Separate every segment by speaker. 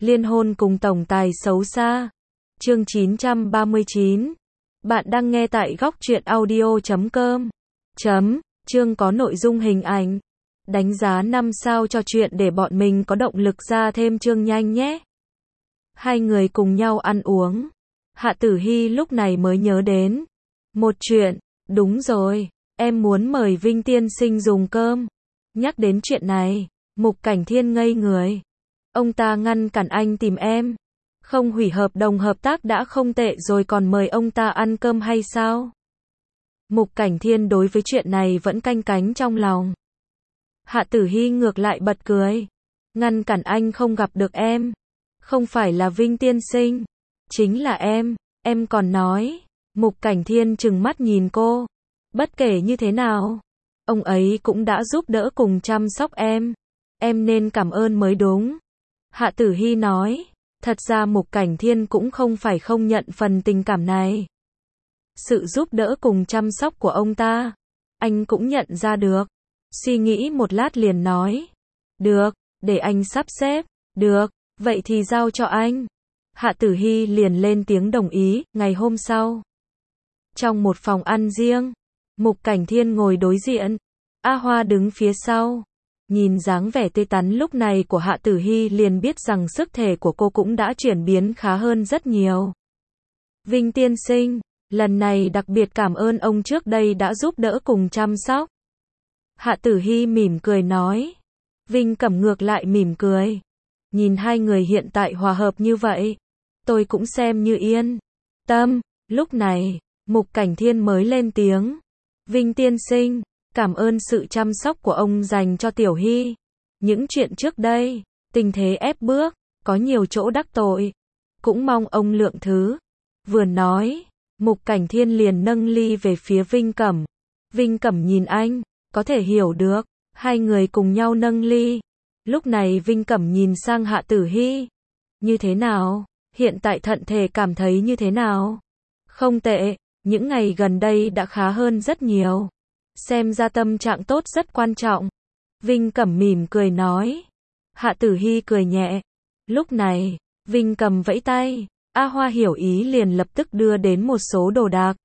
Speaker 1: Liên hôn cùng tổng tài xấu xa. Chương 939. Bạn đang nghe tại góc truyện audio.com. Chương có nội dung hình ảnh. Đánh giá 5 sao cho chuyện để bọn mình có động lực ra thêm chương nhanh nhé. Hai người cùng nhau ăn uống. Hạ Tử Hy lúc này mới nhớ đến một chuyện. Đúng rồi, em muốn mời Vinh tiên sinh dùng cơm. Nhắc đến chuyện này, Mục Cảnh Thiên ngây người. Ông ta ngăn cản anh tìm em. Không hủy hợp đồng hợp tác đã không tệ rồi còn mời ông ta ăn cơm hay sao? Mục Cảnh Thiên đối với chuyện này vẫn canh cánh trong lòng. Hạ Tử Hy ngược lại bật cười. Ngăn cản anh không gặp được em. Không phải là Vinh tiên sinh. Chính là em còn nói. Mục Cảnh Thiên trừng mắt nhìn cô. Bất kể như thế nào, ông ấy cũng đã giúp đỡ cùng chăm sóc em. Em nên cảm ơn mới đúng. Hạ Tử Hy nói. Thật ra Mục Cảnh Thiên cũng không phải không nhận phần tình cảm này. Sự giúp đỡ cùng chăm sóc của ông ta, anh cũng nhận ra được. Suy nghĩ một lát liền nói. Được, để anh sắp xếp. Được, vậy thì giao cho anh. Hạ Tử Hy liền lên tiếng đồng ý. Ngày hôm sau, trong một phòng ăn riêng, Mục Cảnh Thiên ngồi đối diện, A Hoa đứng phía sau. Nhìn dáng vẻ tươi tắn lúc này của Hạ Tử Hy liền biết rằng sức thể của cô cũng đã chuyển biến khá hơn rất nhiều. Vinh tiên sinh, lần này đặc biệt cảm ơn ông trước đây đã giúp đỡ cùng chăm sóc. Hạ Tử Hy mỉm cười nói. Vinh Cẩm ngược lại mỉm cười. Nhìn hai người hiện tại hòa hợp như vậy, tôi cũng xem như yên tâm. Lúc này, Mục Cảnh Thiên mới lên tiếng. Vinh tiên sinh, cảm ơn sự chăm sóc của ông dành cho Tiểu Hy. Những chuyện trước đây, tình thế ép bước, có nhiều chỗ đắc tội. Cũng mong ông lượng thứ. Vừa nói, Mục Cảnh Thiên liền nâng ly về phía Vinh Cẩm. Vinh Cẩm nhìn anh, có thể hiểu được. Hai người cùng nhau nâng ly. Lúc này Vinh Cẩm nhìn sang Hạ Tử Hy. Như thế nào? Hiện tại thận thể cảm thấy như thế nào? Không tệ, những ngày gần đây đã khá hơn rất nhiều. Xem ra tâm trạng tốt rất quan trọng. Vinh Cẩm mỉm cười nói. Hạ Tử Hy cười nhẹ. Lúc này, Vinh Cẩm vẫy tay. A Hoa hiểu ý liền lập tức đưa đến một số đồ đạc.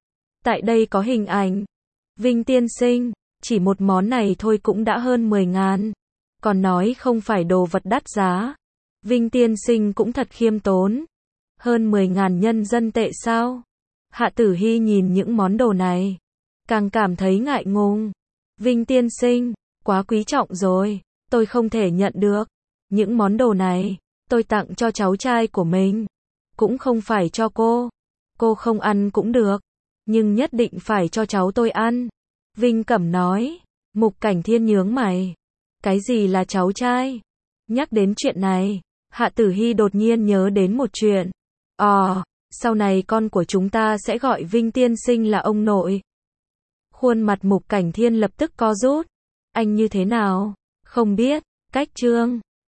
Speaker 1: Tại đây có hình ảnh. Vinh tiên sinh, chỉ một món này thôi cũng đã hơn 10.000. Còn nói không phải đồ vật đắt giá. Vinh tiên sinh cũng thật khiêm tốn. Hơn 10.000 nhân dân tệ sao? Hạ Tử Hy nhìn những món đồ này, càng cảm thấy ngại ngùng. Vinh tiên sinh, quá quý trọng rồi, tôi không thể nhận được. Những món đồ này, tôi tặng cho cháu trai của mình. Cũng không phải cho cô. Cô không ăn cũng được. Nhưng nhất định phải cho cháu tôi ăn. Vinh Cẩm nói. Mục Cảnh Thiên nhướng mày. Cái gì là cháu trai? Nhắc đến chuyện này, Hạ Tử Hy đột nhiên nhớ đến một chuyện. Sau này con của chúng ta sẽ gọi Vinh tiên sinh là ông nội. Khuôn mặt Mục Cảnh Thiên lập tức co rút. Anh như thế nào? Không biết. Cách chương